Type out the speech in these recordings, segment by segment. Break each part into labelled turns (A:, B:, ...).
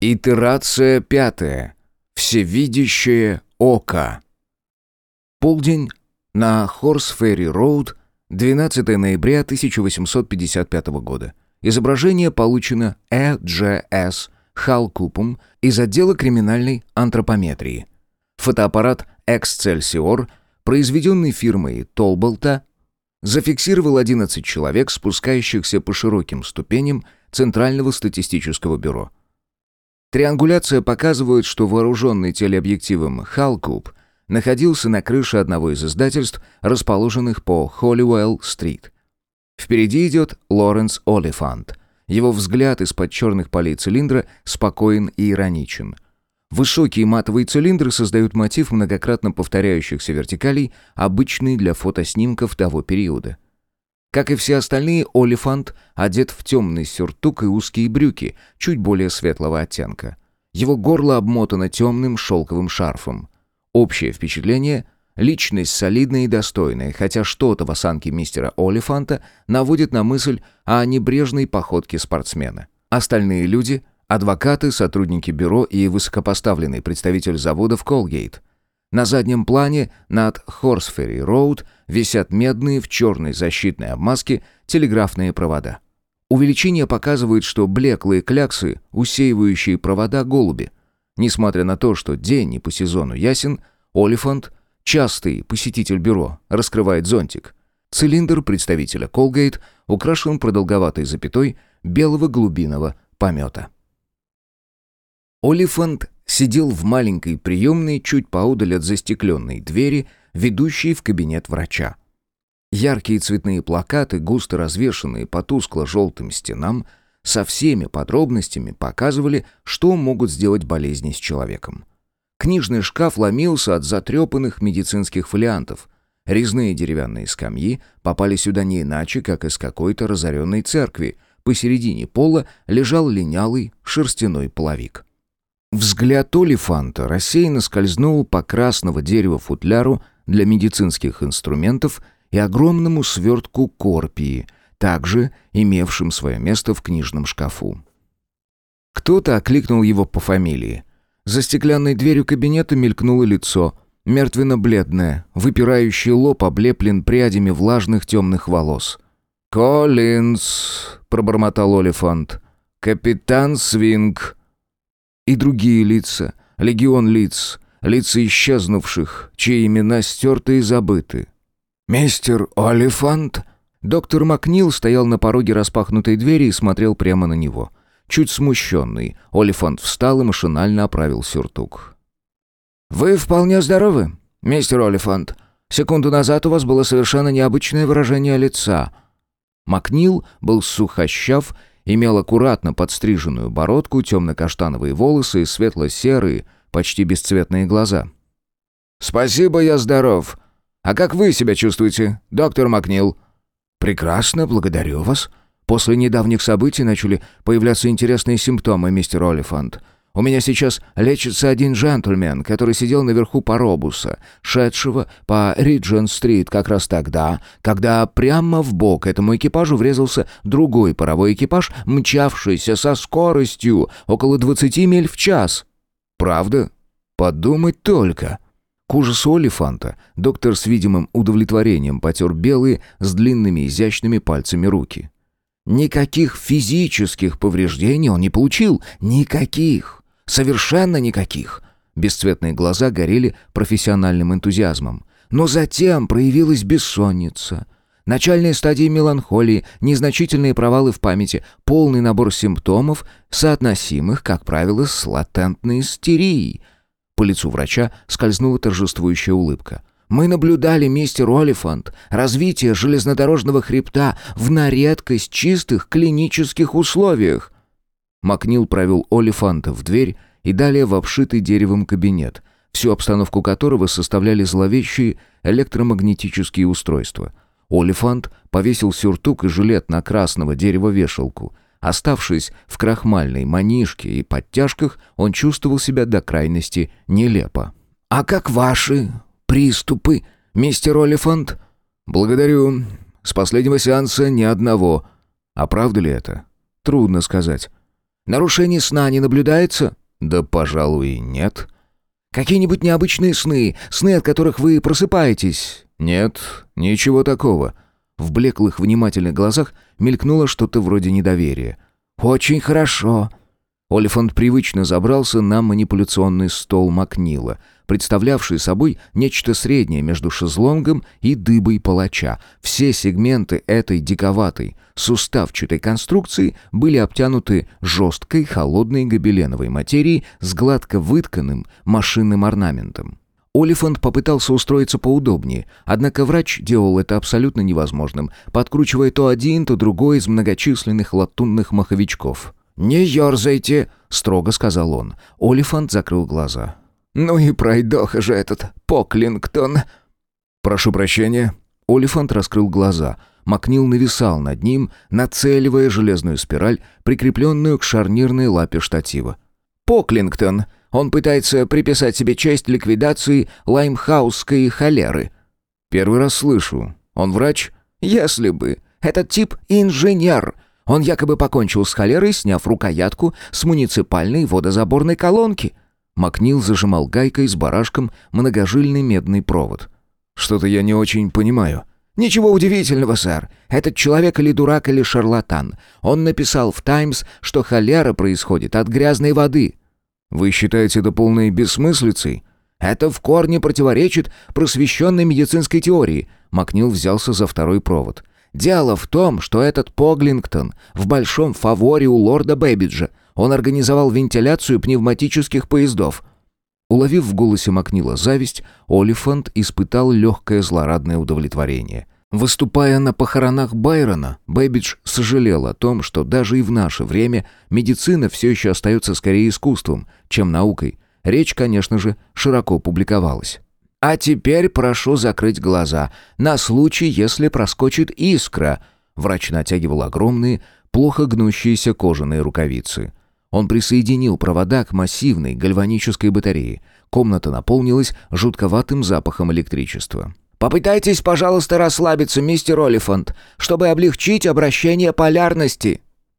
A: Итерация 5. Всевидящее око. Полдень на Хорс-Ферри-Роуд, 12 ноября 1855 года. Изображение получено Э.Дж.С. Халкупом из отдела криминальной антропометрии. Фотоаппарат «Эксцельсиор», произведенный фирмой Толболта, зафиксировал 11 человек, спускающихся по широким ступеням Центрального статистического бюро. Триангуляция показывает, что вооруженный телеобъективом Халкуп находился на крыше одного из издательств, расположенных по Холлиуэлл-стрит. Впереди идет Лоренс Олифант. Его взгляд из-под черных полей цилиндра спокоен и ироничен. Высокие матовые цилиндры создают мотив многократно повторяющихся вертикалей, обычный для фотоснимков того периода. Как и все остальные, Олифант одет в темный сюртук и узкие брюки, чуть более светлого оттенка. Его горло обмотано темным шелковым шарфом. Общее впечатление – личность солидная и достойная, хотя что-то в осанке мистера Олифанта наводит на мысль о небрежной походке спортсмена. Остальные люди – адвокаты, сотрудники бюро и высокопоставленный представитель завода в Колгейт. На заднем плане над Хорс-Ферри-Роуд висят медные в черной защитной обмазке телеграфные провода. Увеличение показывает, что блеклые кляксы, усеивающие провода, голуби. Несмотря на то, что день не по сезону ясен, Олифант, частый посетитель бюро, раскрывает зонтик. Цилиндр представителя Колгейт украшен продолговатой запятой белого голубиного помета. Олифант сидел в маленькой приемной чуть поодаль от застекленной двери, ведущей в кабинет врача. Яркие цветные плакаты, густо развешанные по тускло-желтым стенам, со всеми подробностями показывали, что могут сделать болезни с человеком. Книжный шкаф ломился от затрепанных медицинских фолиантов. Резные деревянные скамьи попали сюда не иначе, как из какой-то разоренной церкви. Посередине пола лежал линялый шерстяной половик. Взгляд Олифанта рассеянно скользнул по красного дерева футляру для медицинских инструментов и огромному свертку корпии, также имевшим свое место в книжном шкафу. Кто-то окликнул его по фамилии. За стеклянной дверью кабинета мелькнуло лицо, мертвенно-бледное, выпирающий лоб облеплен прядями влажных темных волос. «Коллинз», — пробормотал Олифант, — «капитан Свинг». И другие лица, легион лица исчезнувших, чьи имена стерты и забыты. «Мистер Олифант?» Доктор Макнил стоял на пороге распахнутой двери и смотрел прямо на него. Чуть смущенный, Олифант встал и машинально оправил сюртук. «Вы вполне здоровы, мистер Олифант. Секунду назад у вас было совершенно необычное выражение лица». Макнил был сухощав, имел аккуратно подстриженную бородку, темно-каштановые волосы и светло-серые, почти бесцветные глаза. «Спасибо, я здоров. А как вы себя чувствуете, доктор Макнил?» «Прекрасно, благодарю вас. После недавних событий начали появляться интересные симптомы, мистер Олифант. У меня сейчас лечится один джентльмен, который сидел наверху паробуса, шедшего по Риджент-стрит как раз тогда, когда прямо в бок этому экипажу врезался другой паровой экипаж, мчавшийся со скоростью около 20 миль в час. Правда? Подумать только». К ужасу Олифанта доктор с видимым удовлетворением потер белые с длинными изящными пальцами руки. Никаких физических повреждений он не получил. Никаких. Совершенно никаких. Бесцветные глаза горели профессиональным энтузиазмом. Но затем проявилась бессонница. Начальные стадии меланхолии, незначительные провалы в памяти, полный набор симптомов, соотносимых, как правило, с латентной истерией. По лицу врача скользнула торжествующая улыбка. «Мы наблюдали, мистер Олифант, развитие железнодорожного хребта в на редкость чистых клинических условиях». Макнил провел Олифанта в дверь и далее в обшитый деревом кабинет, всю обстановку которого составляли зловещие электромагнетические устройства. Олифант повесил сюртук и жилет на красного дерева вешалку. Оставшись в крахмальной манишке и подтяжках, он чувствовал себя до крайности нелепо. «А как ваши приступы, мистер Олифант?» «Благодарю. С последнего сеанса ни одного. А правда ли это? Трудно сказать. Нарушений сна не наблюдается? Да, пожалуй, нет. Какие-нибудь необычные сны, сны, от которых вы просыпаетесь? Нет, ничего такого. В блеклых внимательных глазах мелькнуло что-то вроде недоверия. Очень хорошо. Олифант привычно забрался на манипуляционный стол Макнила, представлявший собой нечто среднее между шезлонгом и дыбой палача. Все сегменты этой диковатой, суставчатой конструкции были обтянуты жесткой, холодной гобеленовой материей с гладко вытканным машинным орнаментом. Олифант попытался устроиться поудобнее, однако врач делал это абсолютно невозможным, подкручивая то один, то другой из многочисленных латунных маховичков. «Не ерзайте», — строго сказал он. Олифант закрыл глаза. «Ну и пройдоха же этот Поклингтон!» «Прошу прощения». Олифант раскрыл глаза. Макнил нависал над ним, нацеливая железную спираль, прикрепленную к шарнирной лапе штатива. «Поклингтон! Он пытается приписать себе честь ликвидации лаймхаусской холеры». «Первый раз слышу. Он врач?» «Если бы. Этот тип инженер. Он якобы покончил с холерой, сняв рукоятку с муниципальной водозаборной колонки». Макнил зажимал гайкой с барашком многожильный медный провод. «Что-то я не очень понимаю». «Ничего удивительного, сэр. Этот человек или дурак, или шарлатан. Он написал в «Таймс», что холера происходит от грязной воды». «Вы считаете это полной бессмыслицей?» «Это в корне противоречит просвещенной медицинской теории». Макнил взялся за второй провод. «Дело в том, что этот Поклингтон в большом фаворе у лорда Бэббиджа. Он организовал вентиляцию пневматических поездов». Уловив в голосе Макнила зависть, Олифант испытал легкое злорадное удовлетворение. Выступая на похоронах Байрона, Бэббидж сожалел о том, что даже и в наше время медицина все еще остается скорее искусством, чем наукой. Речь, конечно же, широко публиковалась. «А теперь прошу закрыть глаза, на случай, если проскочит искра». Врач натягивал огромные, плохо гнущиеся кожаные рукавицы. Он присоединил провода к массивной гальванической батарее. Комната наполнилась жутковатым запахом электричества. «Попытайтесь, пожалуйста, расслабиться, мистер Олифант, чтобы облегчить обращение полярности».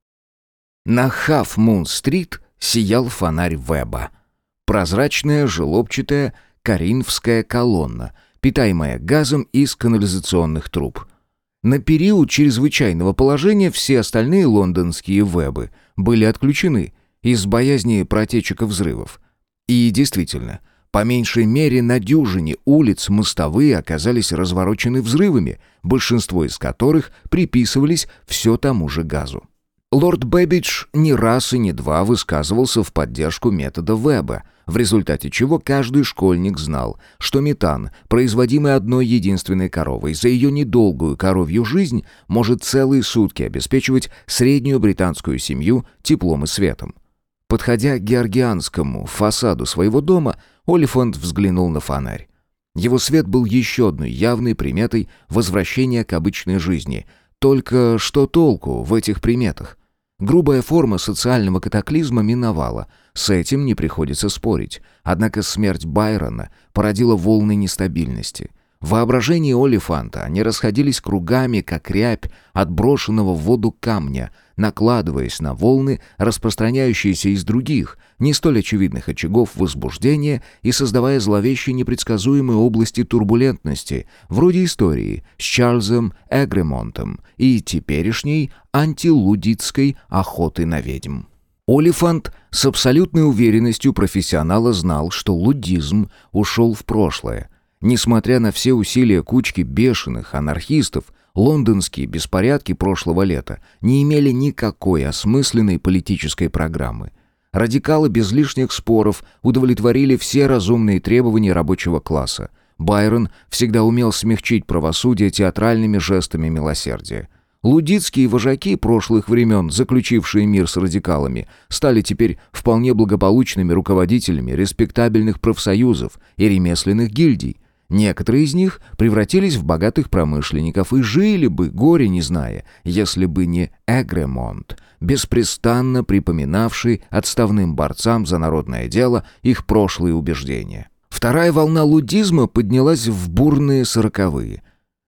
A: На Хаф-Мун-стрит сиял фонарь Веба. Прозрачная, желобчатая, коринфская колонна, питаемая газом из канализационных труб. На период чрезвычайного положения все остальные лондонские Вебы были отключены из боязни протечек и взрывов. И действительно, по меньшей мере на дюжине улиц мостовые оказались разворочены взрывами, большинство из которых приписывались все тому же газу. Лорд Бэббидж не раз и не два высказывался в поддержку метода Веба, в результате чего каждый школьник знал, что метан, производимый одной единственной коровой, за ее недолгую коровью жизнь может целые сутки обеспечивать среднюю британскую семью теплом и светом. Подходя к георгианскому фасаду своего дома, Олифант взглянул на фонарь. Его свет был еще одной явной приметой возвращения к обычной жизни. Только что толку в этих приметах? Грубая форма социального катаклизма миновала, с этим не приходится спорить. Однако смерть Байрона породила волны нестабильности. В воображении Олифанта они расходились кругами, как рябь от брошенного в воду камня, накладываясь на волны, распространяющиеся из других, не столь очевидных очагов возбуждения и создавая зловещие непредсказуемые области турбулентности, вроде истории с Чарльзом Эгремонтом и теперешней антилудитской охоты на ведьм. Олифант с абсолютной уверенностью профессионала знал, что лудизм ушел в прошлое. Несмотря на все усилия кучки бешеных анархистов, лондонские беспорядки прошлого лета не имели никакой осмысленной политической программы. Радикалы без лишних споров удовлетворили все разумные требования рабочего класса. Байрон всегда умел смягчить правосудие театральными жестами милосердия. Лудитские вожаки прошлых времен, заключившие мир с радикалами, стали теперь вполне благополучными руководителями респектабельных профсоюзов и ремесленных гильдий. Некоторые из них превратились в богатых промышленников и жили бы, горе не зная, если бы не Эгремонт, беспрестанно припоминавший отставным борцам за народное дело их прошлые убеждения. Вторая волна лудизма поднялась в бурные 40-е.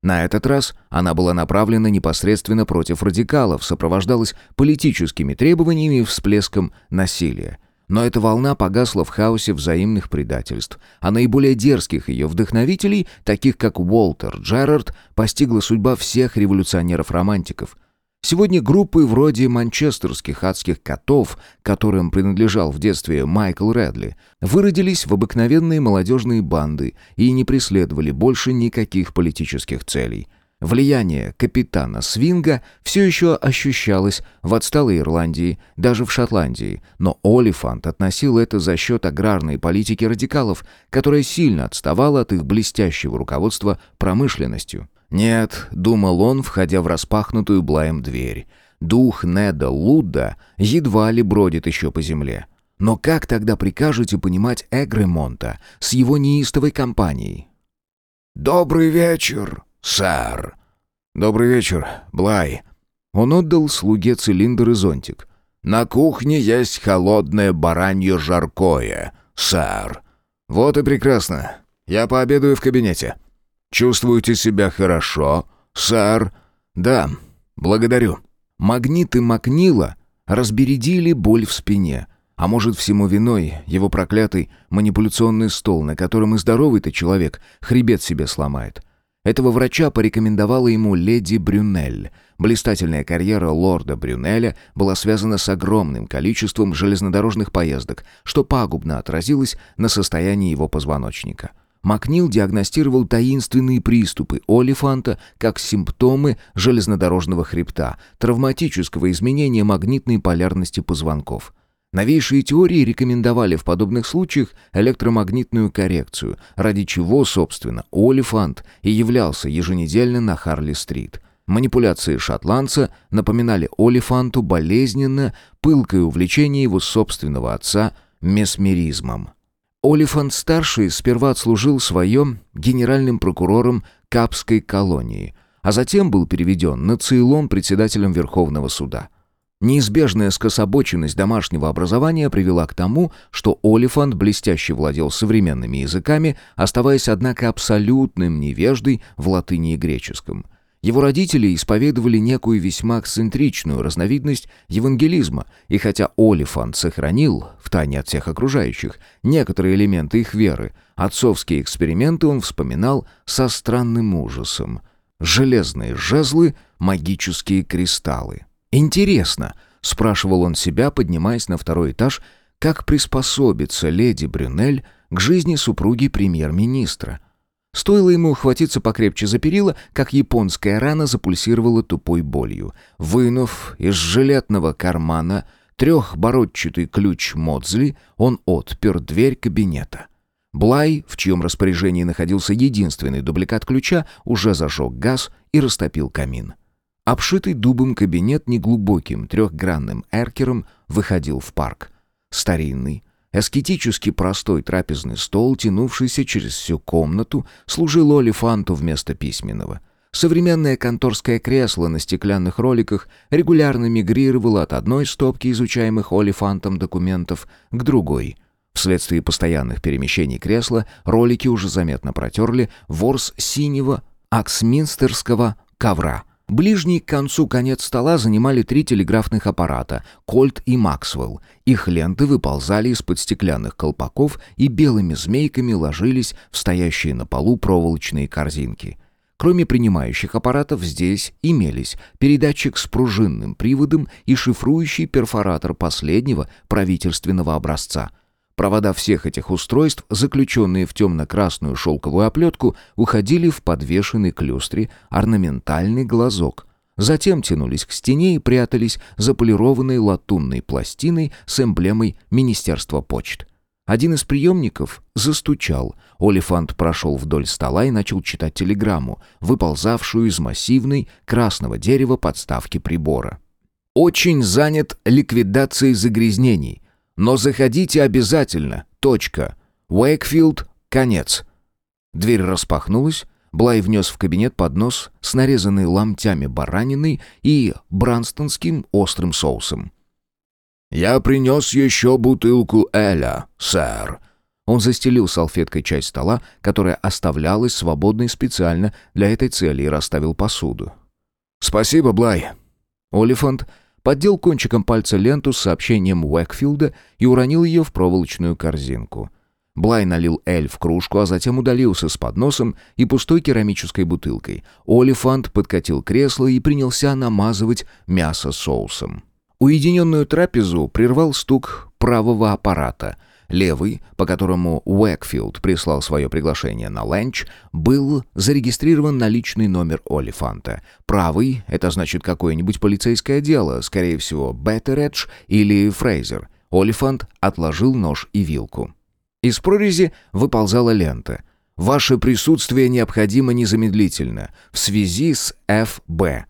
A: На этот раз она была направлена непосредственно против радикалов, сопровождалась политическими требованиями и всплеском насилия. Но эта волна погасла в хаосе взаимных предательств, а наиболее дерзких ее вдохновителей, таких как Уолтер Джерард, постигла судьба всех революционеров-романтиков. Сегодня группы вроде манчестерских адских котов, которым принадлежал в детстве Майкл Редли, выродились в обыкновенные молодежные банды и не преследовали больше никаких политических целей. Влияние капитана Свинга все еще ощущалось в отсталой Ирландии, даже в Шотландии, но Олифант относил это за счет аграрной политики радикалов, которая сильно отставала от их блестящего руководства промышленностью. «Нет», — думал он, входя в распахнутую Блаем дверь, «дух Неда Лудда едва ли бродит еще по земле. Но как тогда прикажете понимать Эгремонта с его неистовой компанией?»
B: «Добрый вечер, сэр».
A: «Добрый вечер, Блай». Он отдал слуге цилиндр и зонтик.
B: «На кухне есть холодное баранье жаркое, сэр».
A: «Вот и прекрасно. Я пообедаю в кабинете».
B: «Чувствуете себя хорошо, сэр?»
A: «Да, благодарю». Магниты Макнила разбередили боль в спине. А может, всему виной его проклятый манипуляционный стол, на котором и здоровый-то человек хребет себе сломает. Этого врача порекомендовала ему леди Брюнель. Блистательная карьера лорда Брюнеля была связана с огромным количеством железнодорожных поездок, что пагубно отразилось на состоянии его позвоночника. Макнил диагностировал таинственные приступы Олифанта как симптомы железнодорожного хребта, травматического изменения магнитной полярности позвонков. Новейшие теории рекомендовали в подобных случаях электромагнитную коррекцию, ради чего, собственно, Олифант и являлся еженедельно на Харли-стрит. Манипуляции шотландца напоминали Олифанту болезненно пылкое увлечение его собственного отца месмеризмом. Олифант-старший сперва отслужил своем генеральным прокурором Капской колонии, а затем был переведен на Цейлон председателем Верховного суда. Неизбежная скособоченность домашнего образования привела к тому, что Олифант блестяще владел современными языками, оставаясь, однако, абсолютным невеждой в латыни и греческом. Его родители исповедовали некую весьма эксцентричную разновидность евангелизма, и хотя Олифант сохранил, втайне от всех окружающих, некоторые элементы их веры, отцовские эксперименты он вспоминал со странным ужасом. Железные жезлы, магические кристаллы. «Интересно», — спрашивал он себя, поднимаясь на второй этаж, как приспособится леди Брюнель к жизни супруги премьер-министра. Стоило ему ухватиться покрепче за перила, как японская рана запульсировала тупой болью. Вынув из жилетного кармана трехбородчатый ключ Модзли, он отпер дверь кабинета. Блай, в чьем распоряжении находился единственный дубликат ключа, уже зажег газ и растопил камин. Обшитый дубом кабинет неглубоким трехгранным эркером выходил в парк. Старинный, аскетически простой трапезный стол, тянувшийся через всю комнату, служил Олифанту вместо письменного. Современное конторское кресло на стеклянных роликах регулярно мигрировало от одной стопки изучаемых Олифантом документов к другой. Вследствие постоянных перемещений кресла ролики уже заметно протерли ворс синего аксминстерского ковра. Ближний к концу конец стола занимали 3 телеграфных аппарата «Кольт» и «Максвелл». Их ленты выползали из-под стеклянных колпаков и белыми змейками ложились в стоящие на полу проволочные корзинки. Кроме принимающих аппаратов здесь имелись передатчик с пружинным приводом и шифрующий перфоратор последнего правительственного образца. Провода всех этих устройств, заключенные в темно-красную шелковую оплетку, уходили в подвешенный к люстре орнаментальный глазок. Затем тянулись к стене и прятались за полированной латунной пластиной с эмблемой Министерства почт. Один из приемников застучал. Олифант прошел вдоль стола и начал читать телеграмму, выползавшую из массивной красного дерева подставки прибора. «Очень занят ликвидацией загрязнений. Но заходите обязательно. Точка. Уэйкфилд. Конец». Дверь распахнулась. Блай внес в кабинет поднос с нарезанной ломтями баранины и бранстонским острым соусом.
B: «Я принес еще бутылку эля, сэр».
A: Он застелил салфеткой часть стола, которая оставлялась свободной специально для этой цели, и расставил посуду. «Спасибо, Блай». Олифант поддел кончиком пальца ленту с сообщением Уэкфилда и уронил ее в проволочную корзинку. Блай налил эль в кружку, а затем удалился с подносом и пустой керамической бутылкой. Олифант подкатил кресло и принялся намазывать мясо соусом. Уединенную трапезу прервал стук правого аппарата. Левый, по которому Уэкфилд прислал свое приглашение на ленч, был зарегистрирован на личный номер Олифанта. Правый — это значит какое-нибудь полицейское дело, скорее всего, Беттередж или Фрейзер. Олифант отложил нож и вилку. Из прорези выползала лента. «Ваше присутствие необходимо незамедлительно. В связи с Ф.Б.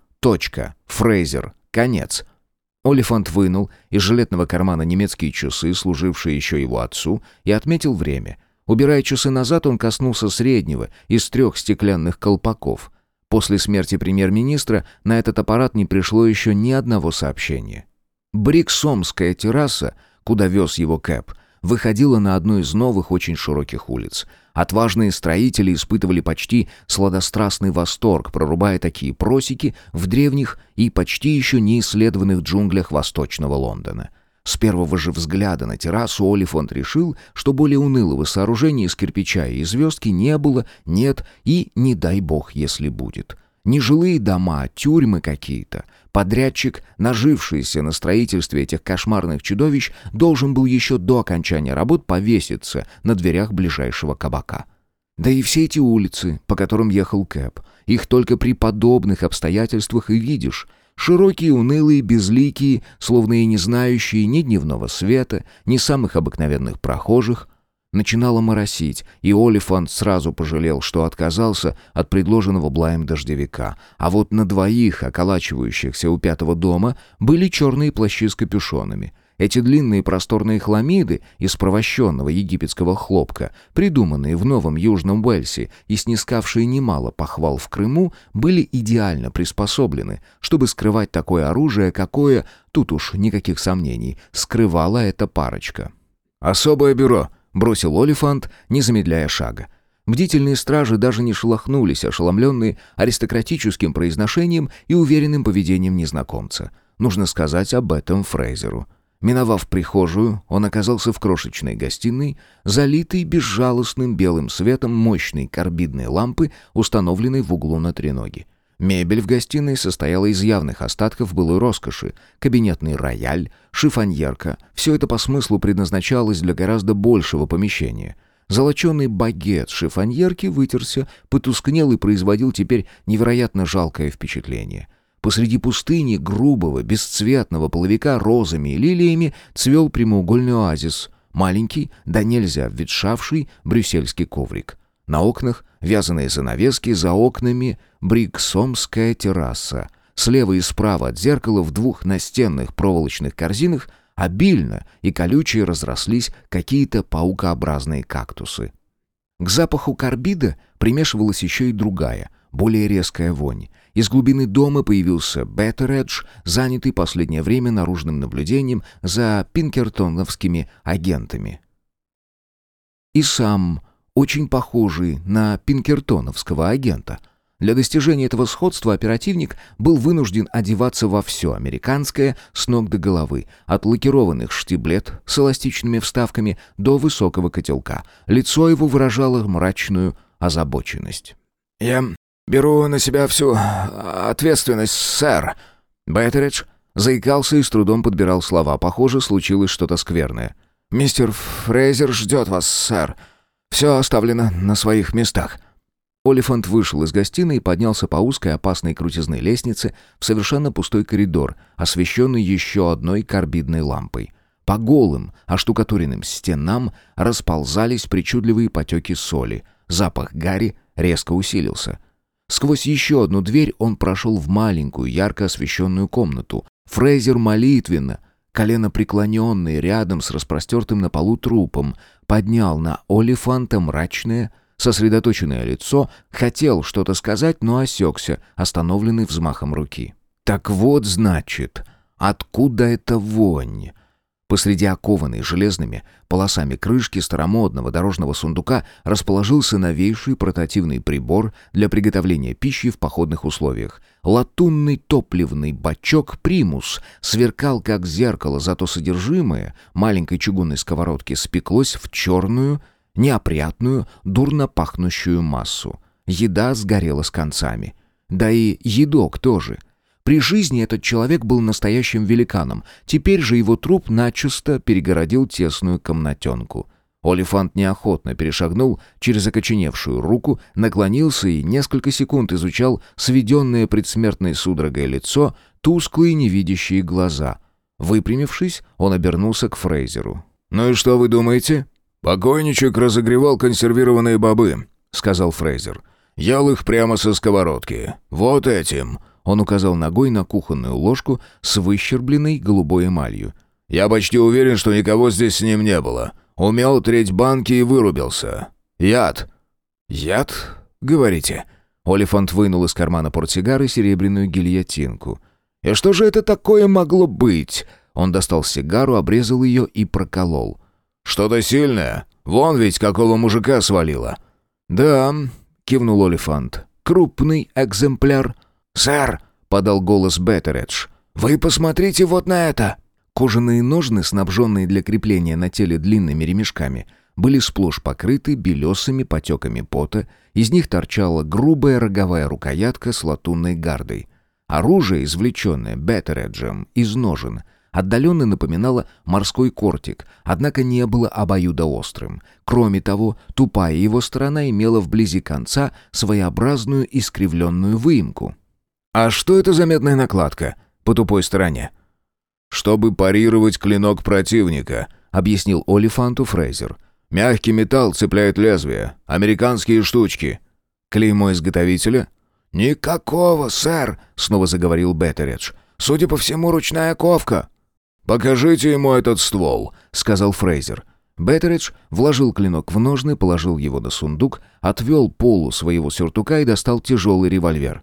A: Фрейзер. Конец». Олифант вынул из жилетного кармана немецкие часы, служившие еще его отцу, и отметил время. Убирая часы назад, он коснулся среднего из 3 стеклянных колпаков. После смерти премьер-министра на этот аппарат не пришло еще ни одного сообщения. Бриксомская терраса, куда вез его Кэп, выходила на одну из новых очень широких улиц. Отважные строители испытывали почти сладострастный восторг, прорубая такие просеки в древних и почти еще не исследованных джунглях Восточного Лондона. С первого же взгляда на террасу Олифант решил, что более унылого сооружения из кирпича и звездки не было, нет и не дай бог, если будет. Не жилые дома, тюрьмы какие-то. Подрядчик, нажившийся на строительстве этих кошмарных чудовищ, должен был еще до окончания работ повеситься на дверях ближайшего кабака. Да и все эти улицы, по которым ехал Кэп, их только при подобных обстоятельствах и видишь. Широкие, унылые, безликие, словно и не знающие ни дневного света, ни самых обыкновенных прохожих. Начинало моросить, и Олифант сразу пожалел, что отказался от предложенного Блаем дождевика. А вот на двоих, околачивающихся у 5-го дома, были черные плащи с капюшонами. Эти длинные просторные хламиды из провощенного египетского хлопка, придуманные в Новом Южном Уэльсе и снискавшие немало похвал в Крыму, были идеально приспособлены, чтобы скрывать такое оружие, какое, тут уж никаких сомнений, скрывала эта парочка. «Особое бюро», — бросил Олифант, не замедляя шага. Бдительные стражи даже не шелохнулись, ошеломленные аристократическим произношением и уверенным поведением незнакомца. Нужно сказать об этом Фрейзеру. Миновав прихожую, он оказался в крошечной гостиной, залитой безжалостным белым светом мощной карбидной лампы, установленной в углу на треноге. Мебель в гостиной состояла из явных остатков былой роскоши. Кабинетный рояль, шифоньерка — все это по смыслу предназначалось для гораздо большего помещения. Золоченый багет шифоньерки вытерся, потускнел и производил теперь невероятно жалкое впечатление. Посреди пустыни грубого, бесцветного половика розами и лилиями цвел прямоугольный оазис, маленький, да нельзя обветшавший брюссельский коврик. На окнах вязаные занавески, за окнами бриксомская терраса. Слева и справа от зеркала в 2 настенных проволочных корзинах обильно и колючие разрослись какие-то паукообразные кактусы. К запаху карбида примешивалась еще и другая, более резкая вонь. Из глубины дома появился Беттередж, занятый последнее время наружным наблюдением за пинкертоновскими агентами. И сам очень похожий на пинкертоновского агента. Для достижения этого сходства оперативник был вынужден одеваться во все американское с ног до головы, от лакированных штиблет с эластичными вставками до высокого котелка. Лицо его выражало мрачную озабоченность. «Я беру на себя всю ответственность, сэр». Беттередж заикался и с трудом подбирал слова. Похоже, случилось что-то скверное. «Мистер Фрейзер ждет вас, сэр. Все оставлено на своих местах». Олифант вышел из гостиной и поднялся по узкой опасной крутизной лестнице в совершенно пустой коридор, освещенный еще одной карбидной лампой. По голым, оштукатуренным стенам расползались причудливые потеки соли. Запах гари резко усилился. Сквозь еще одну дверь он прошел в маленькую, ярко освещенную комнату. Фрейзер молитвенно, коленопреклоненный рядом с распростертым на полу трупом, поднял на Олифанта мрачное, сосредоточенное лицо, хотел что-то сказать, но осекся, остановленный взмахом руки. «Так вот, значит, откуда эта вонь?» Посреди окованной железными полосами крышки старомодного дорожного сундука расположился новейший портативный прибор для приготовления пищи в походных условиях. Латунный топливный бачок «Примус» сверкал как зеркало, зато содержимое маленькой чугунной сковородки спеклось в черную, неопрятную, дурно пахнущую массу. Еда сгорела с концами. Да и едок тоже. При жизни этот человек был настоящим великаном, теперь же его труп начисто перегородил тесную комнатенку. Олифант неохотно перешагнул через окоченевшую руку, наклонился и несколько секунд изучал сведенное предсмертной судорогой лицо, тусклые невидящие глаза. Выпрямившись, он обернулся к Фрейзеру.
B: «Ну и что вы думаете?» «Покойничек разогревал консервированные бобы», — сказал Фрейзер. «Ел их прямо со сковородки. Вот этим». Он указал ногой на кухонную ложку с выщербленной голубой эмалью. «Я почти уверен, что никого здесь с ним не было. Умел треть банки и вырубился. Яд». «Яд, говорите?» Олифант вынул из кармана портсигары серебряную гильотинку. «И что же это такое могло быть?» Он достал сигару, обрезал ее и проколол. «Что-то сильное. Вон ведь какого мужика свалило». «Да», — кивнул Олифант. «Крупный экземпляр». «Сэр», — подал голос Беттередж, — «вы посмотрите вот на это». Кожаные ножны, снабженные для крепления на теле длинными ремешками, были сплошь покрыты белесыми потеками пота, из них торчала грубая роговая рукоятка с латунной гардой. Оружие, извлеченное Беттереджем из ножен, отдаленно напоминало морской кортик, однако не было обоюдоострым. Кроме того, тупая его сторона имела вблизи конца своеобразную искривленную выемку. «А что это за медная накладка по тупой стороне?» «Чтобы парировать клинок противника», — объяснил Олифанту Фрейзер. «Мягкий металл цепляет лезвие. Американские штучки».
A: «Клеймо изготовителя?»
B: «Никакого, сэр», — снова заговорил Беттередж. «Судя по всему, ручная ковка». «Покажите ему этот ствол», — сказал Фрейзер.
A: Беттередж вложил клинок в ножны, положил его на сундук, отвел полу своего сюртука и достал тяжелый револьвер.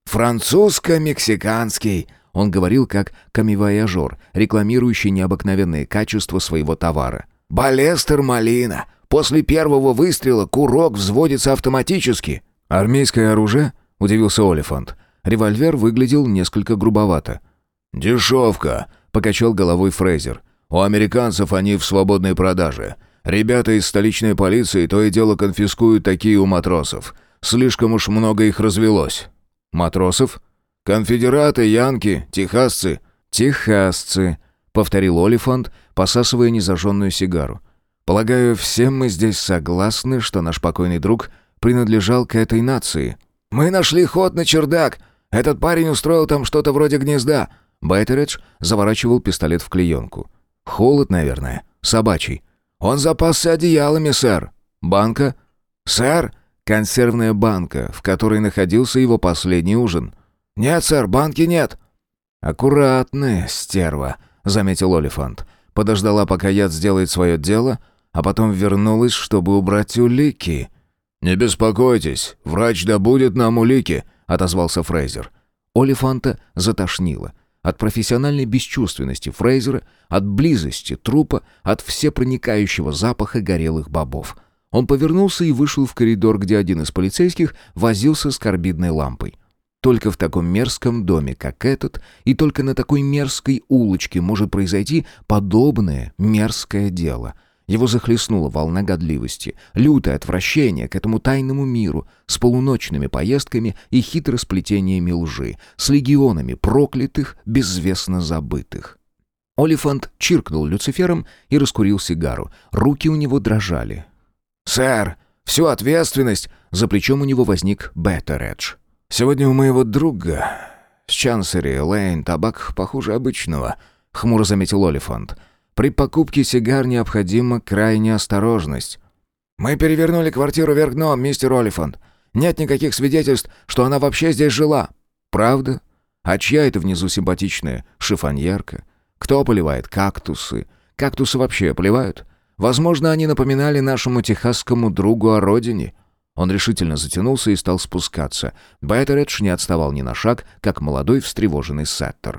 B: «Французско-мексиканский», — он говорил как камевояжер, рекламирующий необыкновенные качества своего товара. «Балестер Малина. После первого выстрела курок взводится автоматически».
A: «Армейское оружие?» — удивился Олифант. Револьвер выглядел несколько грубовато.
B: «Дешевка», — покачал головой Фрейзер. «У американцев они в свободной продаже. Ребята из столичной полиции то и дело конфискуют такие у матросов. Слишком уж много их развелось».
A: «Матросов?»
B: «Конфедераты, янки, техасцы».
A: «Техасцы», — повторил Олифант, посасывая незажженную сигару. «Полагаю, все мы здесь согласны, что наш покойный друг принадлежал к этой нации».
B: «Мы нашли ход на чердак. Этот парень устроил там что-то вроде гнезда».
A: Беттередж заворачивал пистолет в клеенку. «Холод, наверное. Собачий».
B: «Он запасся одеялами, сэр».
A: «Банка?»
B: «Сэр?»
A: «Консервная банка, в которой находился его последний ужин».
B: «Нет, сэр, банки нет».
A: «Аккуратная стерва», — заметил Олифант. Подождала, пока яд сделает свое дело, а потом вернулась, чтобы убрать улики.
B: «Не беспокойтесь, врач добудет нам улики», — отозвался Фрейзер.
A: Олифанта затошнило. От профессиональной бесчувственности Фрейзера, от близости трупа, от всепроникающего запаха горелых бобов. Он повернулся и вышел в коридор, где один из полицейских возился с карбидной лампой. Только в таком мерзком доме, как этот, и только на такой мерзкой улочке может произойти подобное мерзкое дело. Его захлестнула волна годливости, лютое отвращение к этому тайному миру с полуночными поездками и хитросплетениями лжи, с легионами проклятых, безвестно забытых. Олифант чиркнул люцифером и раскурил сигару. Руки у него дрожали.
B: «Сэр, всю ответственность!» За плечом у него возник Беттередж.
A: «Сегодня у моего друга с Чансери Лейн табак похуже обычного», — хмуро заметил Олифант. «При покупке сигар необходима крайняя осторожность».
B: «Мы перевернули квартиру вверх дном, мистер Олифант. Нет никаких свидетельств, что она вообще здесь жила».
A: «Правда? А чья это внизу симпатичная шифоньерка? Кто поливает кактусы? Кактусы вообще поливают? Возможно, они напоминали нашему техасскому другу о родине». Он решительно затянулся и стал спускаться. Беттередж не отставал ни на шаг, как молодой встревоженный сеттер.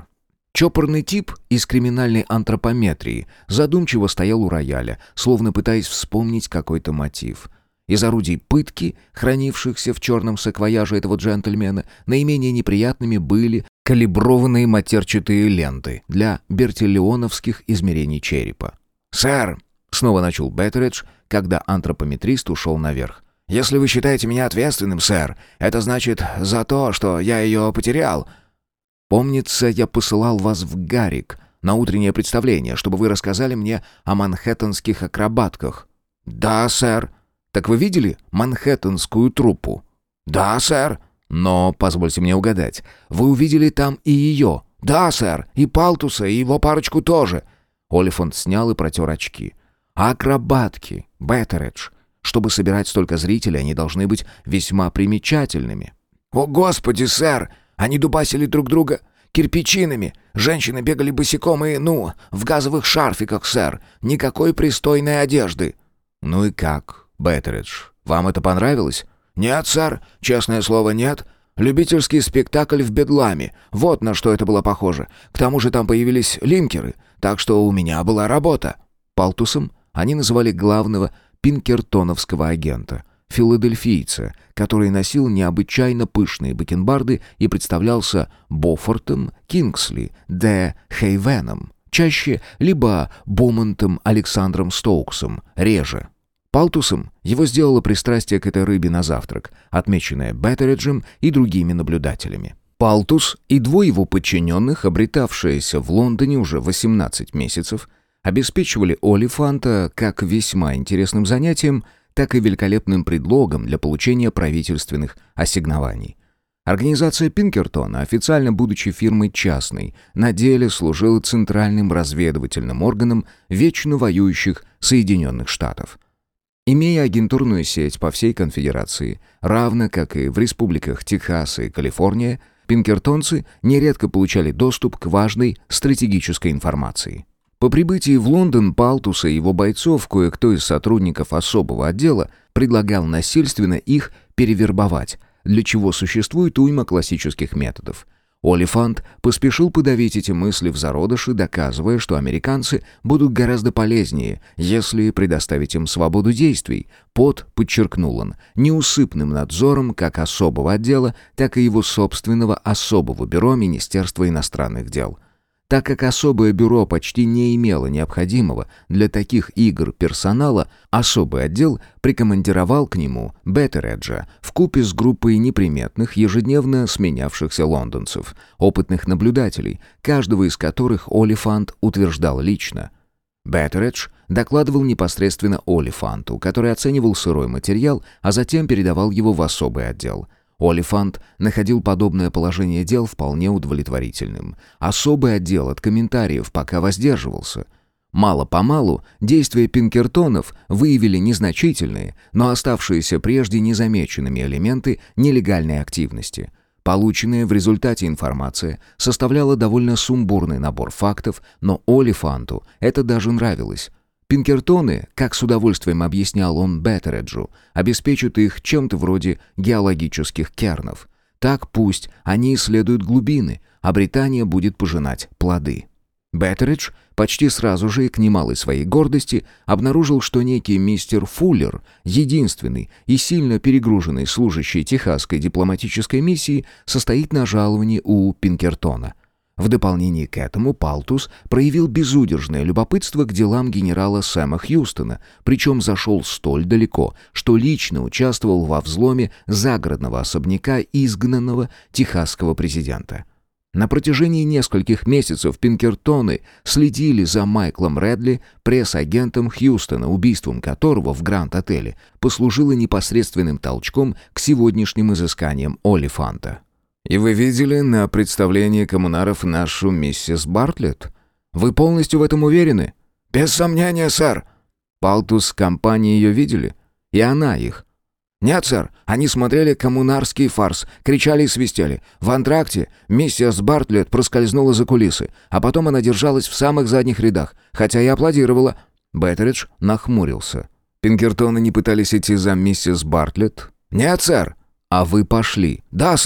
A: Чопорный тип из криминальной антропометрии задумчиво стоял у рояля, словно пытаясь вспомнить какой-то мотив. Из орудий пытки, хранившихся в черном саквояже этого джентльмена, наименее неприятными были калиброванные матерчатые ленты для бертиллионовских измерений черепа. «Сэр!» — снова начал Беттеридж, когда антропометрист ушел наверх. «Если вы считаете меня ответственным, сэр, это значит за то, что я ее потерял. Помнится, я посылал вас в Гаррик на утреннее представление, чтобы вы рассказали мне о манхэттенских акробатках». «Да, сэр». «Так вы видели манхэттенскую труппу?» «Да, сэр». «Но, позвольте мне угадать, вы увидели там и ее?» «Да, сэр, и Палтуса, и его парочку тоже». Олифант снял и протер очки. «Акробатки, Беттеридж. Чтобы собирать столько зрителей, они должны быть весьма примечательными». «О, Господи, сэр! Они дубасили друг друга кирпичинами. Женщины бегали босиком и, в газовых шарфиках, сэр. Никакой пристойной одежды». «Ну и как, Беттеридж? Вам это понравилось?» «Нет, сэр, честное слово, нет. Любительский спектакль в бедламе. Вот на что это было похоже. К тому же там появились линкеры, так что у меня была работа». Палтусом они называли главного пинкертоновского агента, филадельфийца, который носил необычайно пышные бакенбарды и представлялся Бофортом Кингсли де Хейвеном, чаще либо Бомонтом Александром Стоуксом, реже. Палтусом его сделало пристрастие к этой рыбе на завтрак, отмеченное Беттериджем и другими наблюдателями. Палтус и двое его подчиненных, обретавшиеся в Лондоне уже 18 месяцев, обеспечивали Олифанта как весьма интересным занятием, так и великолепным предлогом для получения правительственных ассигнований. Организация Пинкертона, официально будучи фирмой частной, на деле служила центральным разведывательным органом вечно воюющих Соединенных Штатов. Имея агентурную сеть по всей конфедерации, равно как и в республиках Техас и Калифорния, пинкертонцы нередко получали доступ к важной стратегической информации. По прибытии в Лондон Палтуса и его бойцов кое-кто из сотрудников особого отдела предлагал насильственно их перевербовать, для чего существует уйма классических методов. Олифант поспешил подавить эти мысли в зародыше, доказывая, что американцы будут гораздо полезнее, если предоставить им свободу действий, подчеркнул он, неусыпным надзором как особого отдела, так и его собственного особого бюро Министерства иностранных дел. Так как особое бюро почти не имело необходимого для таких игр персонала, особый отдел прикомандировал к нему Беттериджа вкупе с группой неприметных, ежедневно сменявшихся лондонцев, опытных наблюдателей, каждого из которых Олифант утверждал лично. Беттеридж докладывал непосредственно Олифанту, который оценивал сырой материал, а затем передавал его в особый отдел. Олифант находил подобное положение дел вполне удовлетворительным. Особый отдел от комментариев пока воздерживался. Мало-помалу действия пинкертонов выявили незначительные, но оставшиеся прежде незамеченными элементы нелегальной активности. Полученная в результате информация составляла довольно сумбурный набор фактов, но Олифанту это даже нравилось. Пинкертоны, как с удовольствием объяснял он Беттериджу, обеспечат их чем-то вроде геологических кернов. Так пусть они исследуют глубины, а Британия будет пожинать плоды. Беттеридж почти сразу же и к немалой своей гордости обнаружил, что некий мистер Фуллер, единственный и сильно перегруженный служащий техасской дипломатической миссии, состоит на жаловании у Пинкертона. В дополнение к этому Палтус проявил безудержное любопытство к делам генерала Сэма Хьюстона, причем зашел столь далеко, что лично участвовал во взломе загородного особняка изгнанного техасского президента. На протяжении нескольких месяцев Пинкертоны следили за Майклом Редли, пресс-агентом Хьюстона, убийством которого в Гранд-отеле послужило непосредственным толчком к сегодняшним изысканиям Олифанта. «И вы видели на представлении коммунаров нашу миссис Бартлетт? Вы полностью в этом уверены?» «Без сомнения, сэр». «Палтус с компанией ее видели? И она их?» «Нет, сэр, они смотрели коммунарский фарс, кричали и свистели. В антракте миссис Бартлетт проскользнула за кулисы, а потом она держалась в самых задних рядах, хотя и аплодировала». Беттеридж нахмурился. «Пинкертоны не пытались идти за миссис Бартлетт?» «Нет, сэр». «А вы пошли?» «Да, сэр.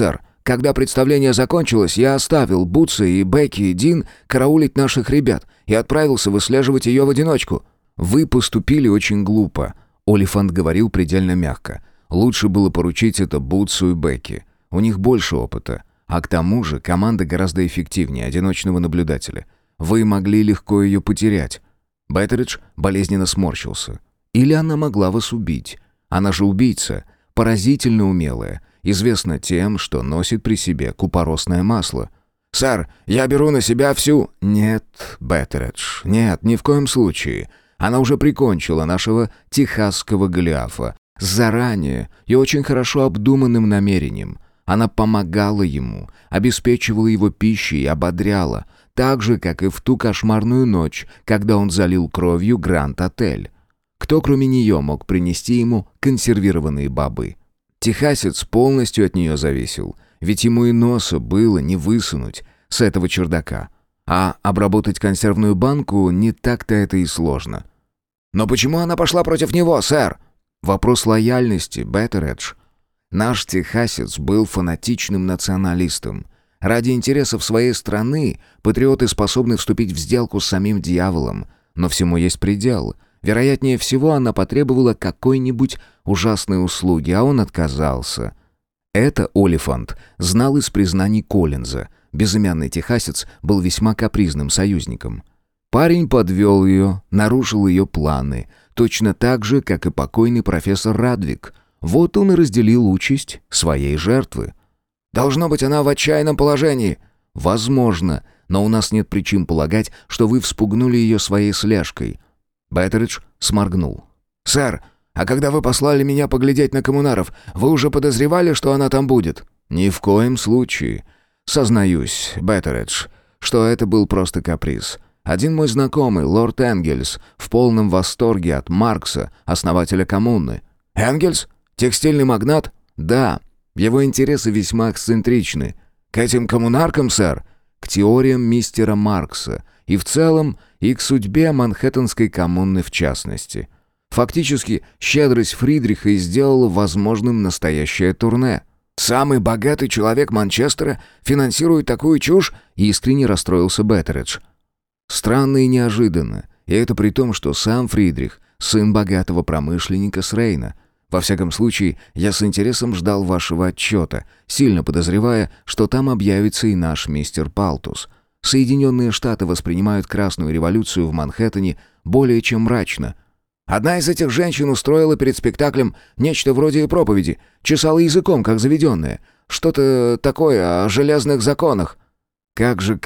A: Когда представление закончилось, я оставил Бутса и Бекки и Дин караулить наших ребят и отправился выслеживать ее в одиночку». «Вы поступили очень глупо», — Олифант говорил предельно мягко. «Лучше было поручить это Бутсу и Бекки. У них больше опыта. А к тому же команда гораздо эффективнее одиночного наблюдателя. Вы могли легко ее потерять». Беттеридж болезненно сморщился. «Или она могла вас убить. Она же убийца, поразительно умелая, известна тем, что носит при себе купоросное масло». «Сэр, я беру на себя всю...» «Нет, Беттеридж, нет, ни в коем случае. Она уже прикончила нашего техасского Голиафа с заранее и очень хорошо обдуманным намерением. Она помогала ему, обеспечивала его пищей и ободряла, так же, как и в ту кошмарную ночь, когда он залил кровью Гранд-отель. Кто, кроме нее, мог принести ему консервированные бобы? Техасец полностью от нее зависел, ведь ему и носа было не высунуть с этого чердака. А обработать консервную банку не так-то это и сложно». «Но почему она пошла против него, сэр?» «Вопрос лояльности, Беттеридж. Наш техасец был фанатичным националистом. Ради интересов своей страны патриоты способны вступить в сделку с самим дьяволом. Но всему есть предел. Вероятнее всего, она потребовала какой-нибудь ужасной услуги, а он отказался». Это Олифант знал из признаний Коллинза. Безымянный техасец был весьма капризным союзником. Парень подвел ее, нарушил ее планы, точно так же, как и покойный профессор Радвик. Вот он и разделил участь своей жертвы. «Должно быть, она в отчаянном положении». «Возможно, но у нас нет причин полагать, что вы вспугнули ее своей слежкой». Беттеридж сморгнул. «Сэр, а когда вы послали меня поглядеть на коммунаров, вы уже подозревали, что она там будет?» «Ни в коем случае. Сознаюсь, Беттеридж, что это был просто каприз. Один мой знакомый, лорд Энгельс, в полном восторге от Маркса, основателя коммуны». «Энгельс? Текстильный магнат?» «Да. Его интересы весьма эксцентричны». «К этим коммунаркам, сэр?» «К теориям мистера Маркса. И в целом, и к судьбе Манхэттенской коммуны в частности. Фактически, щедрость Фридриха и сделала возможным настоящее турне». «Самый богатый человек Манчестера финансирует такую чушь?» — искренне расстроился Беттеридж. «Странно и неожиданно. И это при том, что сам Фридрих — сын богатого промышленника с Рейна. Во всяком случае, я с интересом ждал вашего отчета, сильно подозревая, что там объявится и наш мистер Палтус. Соединенные Штаты воспринимают Красную революцию в Манхэттене более чем мрачно». «Одна из этих женщин устроила перед спектаклем нечто вроде проповеди, чесала языком, как заведенная. Что-то такое о железных законах». Как же.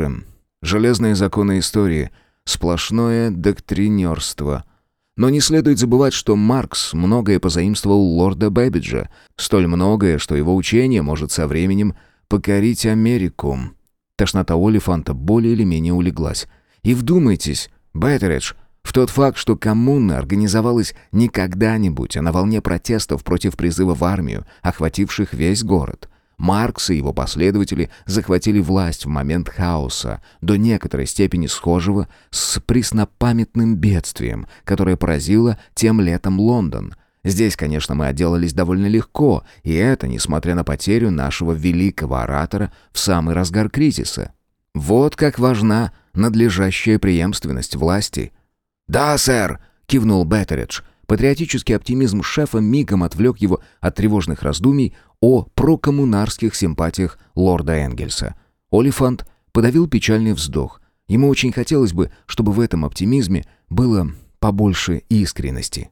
A: Железные законы истории. Сплошное доктринерство. Но не следует забывать, что Маркс многое позаимствовал у лорда Бэббиджа. Столь многое, что его учение может со временем покорить Америку». Тошнота Олифанта более или менее улеглась. «И вдумайтесь, Беттеридж, в тот факт, что коммуна организовалась не когда-нибудь, а на волне протестов против призыва в армию, охвативших весь город. Маркс и его последователи захватили власть в момент хаоса, до некоторой степени схожего с преснопамятным бедствием, которое поразило тем летом Лондон. Здесь, конечно, мы отделались довольно легко, и это несмотря на потерю нашего великого оратора в самый разгар кризиса. Вот как важна надлежащая преемственность власти». «Да, сэр!» — кивнул Беттеридж. Патриотический оптимизм шефа мигом отвлек его от тревожных раздумий о прокоммунарских симпатиях лорда Энгельса. Олифант подавил печальный вздох. Ему очень хотелось бы, чтобы в этом оптимизме было побольше искренности.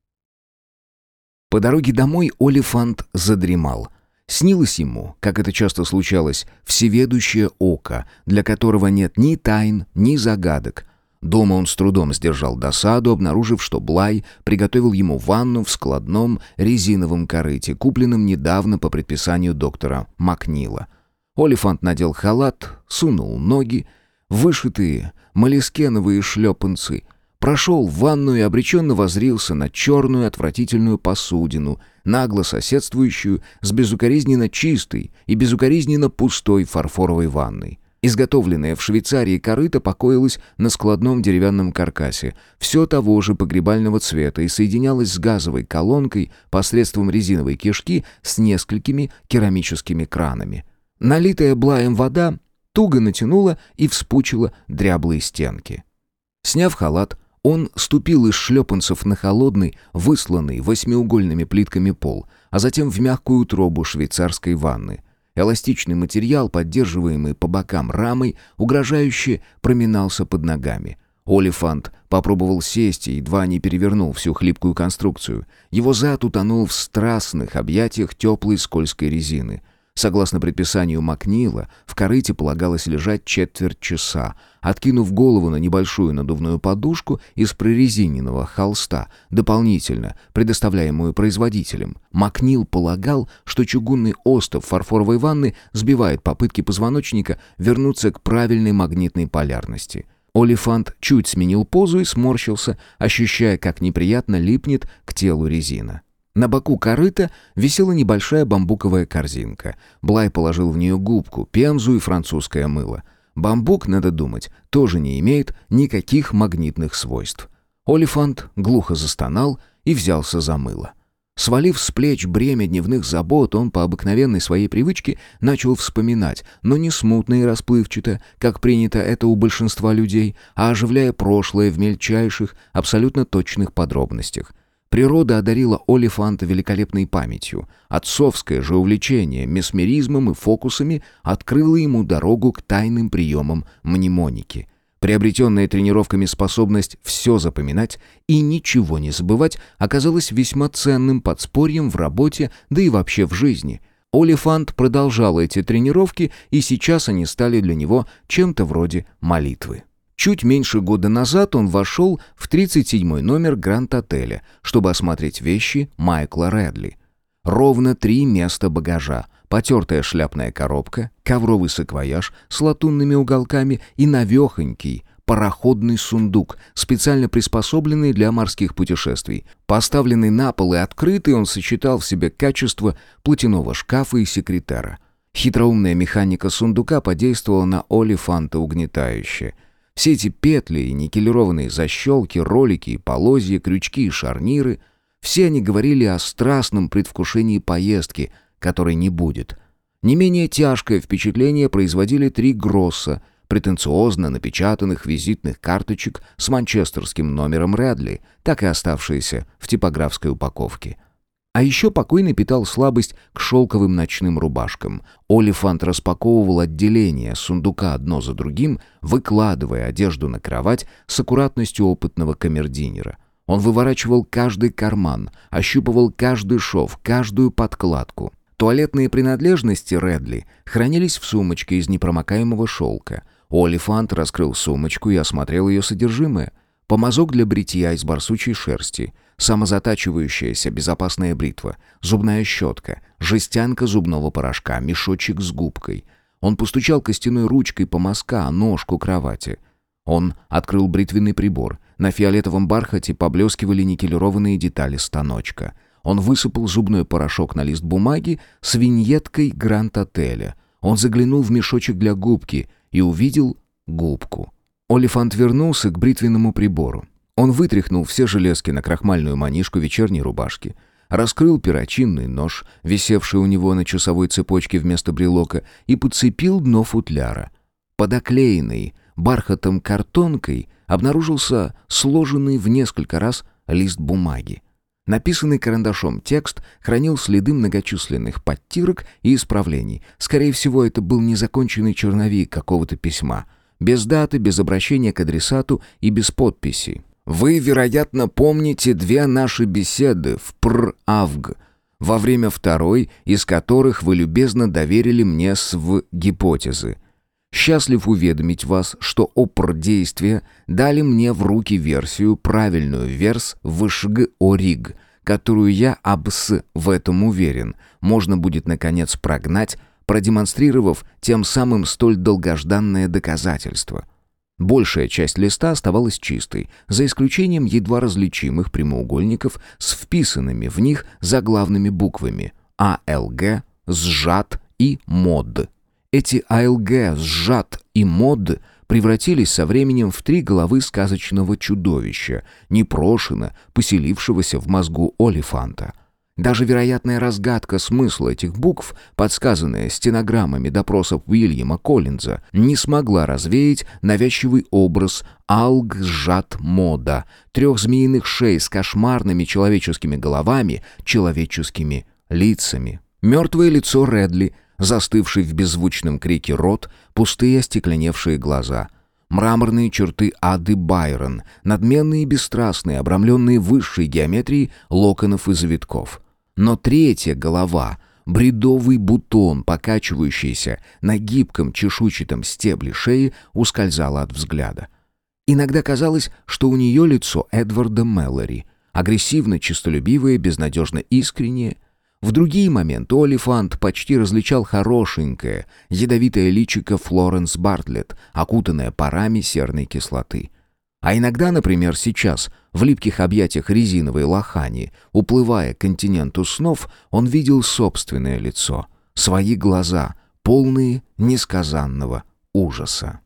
A: По дороге домой Олифант задремал. Снилось ему, как это часто случалось, всеведущее око, для которого нет ни тайн, ни загадок. Дома он с трудом сдержал досаду, обнаружив, что Блай приготовил ему ванну в складном резиновом корыте, купленном недавно по предписанию доктора Макнила. Олифант надел халат, сунул ноги, вышитые молескеновые шлепанцы, прошел в ванну и обреченно воззрился на черную отвратительную посудину, нагло соседствующую с безукоризненно чистой и безукоризненно пустой фарфоровой ванной. Изготовленное в Швейцарии корыто покоилось на складном деревянном каркасе, все того же погребального цвета, и соединялось с газовой колонкой посредством резиновой кишки с несколькими керамическими кранами. Налитая блаем вода туго натянула и вспучила дряблые стенки. Сняв халат, он ступил из шлепанцев на холодный, высланный восьмиугольными плитками пол, а затем в мягкую утробу швейцарской ванны. Эластичный материал, поддерживаемый по бокам рамой, угрожающе проминался под ногами. Олифант попробовал сесть и едва не перевернул всю хлипкую конструкцию. Его зад утонул в страстных объятиях теплой скользкой резины. Согласно предписанию Макнила, в корыте полагалось лежать четверть часа. Откинув голову на небольшую надувную подушку из прорезиненного холста, дополнительно предоставляемую производителем, Макнил полагал, что чугунный остов фарфоровой ванны сбивает попытки позвоночника вернуться к правильной магнитной полярности. Олифант чуть сменил позу и сморщился, ощущая, как неприятно липнет к телу резина. На боку корыта висела небольшая бамбуковая корзинка. Блай положил в нее губку, пемзу и французское мыло. Бамбук, надо думать, тоже не имеет никаких магнитных свойств. Олифант глухо застонал и взялся за мыло. Свалив с плеч бремя дневных забот, он по обыкновенной своей привычке начал вспоминать, но не смутно и расплывчато, как принято это у большинства людей, а оживляя прошлое в мельчайших, абсолютно точных подробностях. Природа одарила Олифанта великолепной памятью. Отцовское же увлечение месмеризмом и фокусами открыло ему дорогу к тайным приемам мнемоники. Приобретенная тренировками способность все запоминать и ничего не забывать оказалась весьма ценным подспорьем в работе, да и вообще в жизни. Олифант продолжал эти тренировки, и сейчас они стали для него чем-то вроде молитвы. Чуть меньше года назад он вошел в 37-й номер Гранд-отеля, чтобы осмотреть вещи Майкла Рэдли. Ровно 3 места багажа, потертая шляпная коробка, ковровый саквояж с латунными уголками и навехонький пароходный сундук, специально приспособленный для морских путешествий. Поставленный на пол и открытый, он сочетал в себе качество платяного шкафа и секретера. Хитроумная механика сундука подействовала на Олифанта угнетающе. Все эти петли и никелированные защелки, ролики и полозья, крючки и шарниры — все они говорили о страстном предвкушении поездки, которой не будет. Не менее тяжкое впечатление производили 3 гросса, претенциозно напечатанных визитных карточек с манчестерским номером Рэдли, так и оставшиеся в типографской упаковке. А еще покойный питал слабость к шелковым ночным рубашкам. Олифант распаковывал отделения сундука одно за другим, выкладывая одежду на кровать с аккуратностью опытного камердинера. Он выворачивал каждый карман, ощупывал каждый шов, каждую подкладку. Туалетные принадлежности Рэдли хранились в сумочке из непромокаемого шелка. Олифант раскрыл сумочку и осмотрел ее содержимое. Помазок для бритья из барсучьей шерсти, самозатачивающаяся безопасная бритва, зубная щетка, жестянка зубного порошка, мешочек с губкой. Он постучал костяной ручкой по мазка о ножку кровати. Он открыл бритвенный прибор. На фиолетовом бархате поблескивали никелированные детали станочка. Он высыпал зубной порошок на лист бумаги с виньеткой Гранд-отеля. Он заглянул в мешочек для губки и увидел губку. Олифант вернулся к бритвенному прибору. Он вытряхнул все железки на крахмальную манишку вечерней рубашки, раскрыл перочинный нож, висевший у него на часовой цепочке вместо брелока, и подцепил дно футляра. Под оклеенной бархатом картонкой обнаружился сложенный в несколько раз лист бумаги. Написанный карандашом текст хранил следы многочисленных подтирок и исправлений. Скорее всего, это был незаконченный черновик какого-то письма. Без даты, без обращения к адресату и без подписи. Вы, вероятно, помните 2 наши беседы в ПР-АВГ, во время второй, из которых вы любезно доверили мне гипотезы. Счастлив уведомить вас, что ОПР-действия дали мне в руки версию, правильную верс ВШГ-ОРИГ, которую я в этом уверен, можно будет, наконец, прогнать, продемонстрировав тем самым столь долгожданное доказательство. Большая часть листа оставалась чистой, за исключением едва различимых прямоугольников с вписанными в них заглавными буквами АЛГ, сжат и мод. Эти АЛГ, сжат и мод превратились со временем в 3 головы сказочного чудовища, непрошено поселившегося в мозгу Олифанта. Даже вероятная разгадка смысла этих букв, подсказанная стенограммами допросов Уильяма Коллинза, не смогла развеять навязчивый образ Алг-Сжат-Мода, 3 змеиных шей с кошмарными человеческими головами, человеческими лицами. Мертвое лицо Редли, застывший в беззвучном крике рот, пустые остекленевшие глаза. Мраморные черты Ады Байрон, надменные и бесстрастные, обрамленные высшей геометрией локонов и завитков. Но 3-я голова, бредовый бутон, покачивающийся на гибком чешуйчатом стебле шеи, ускользала от взгляда. Иногда казалось, что у нее лицо Эдварда Мэллори, агрессивно честолюбивое, безнадежно искреннее. В другие моменты Олифант почти различал хорошенькое, ядовитое личико Флоренс Бартлетт, окутанное парами серной кислоты. А иногда, например, сейчас, в липких объятиях резиновой лохани, уплывая к континенту снов, он видел собственное лицо, свои глаза, полные несказанного ужаса.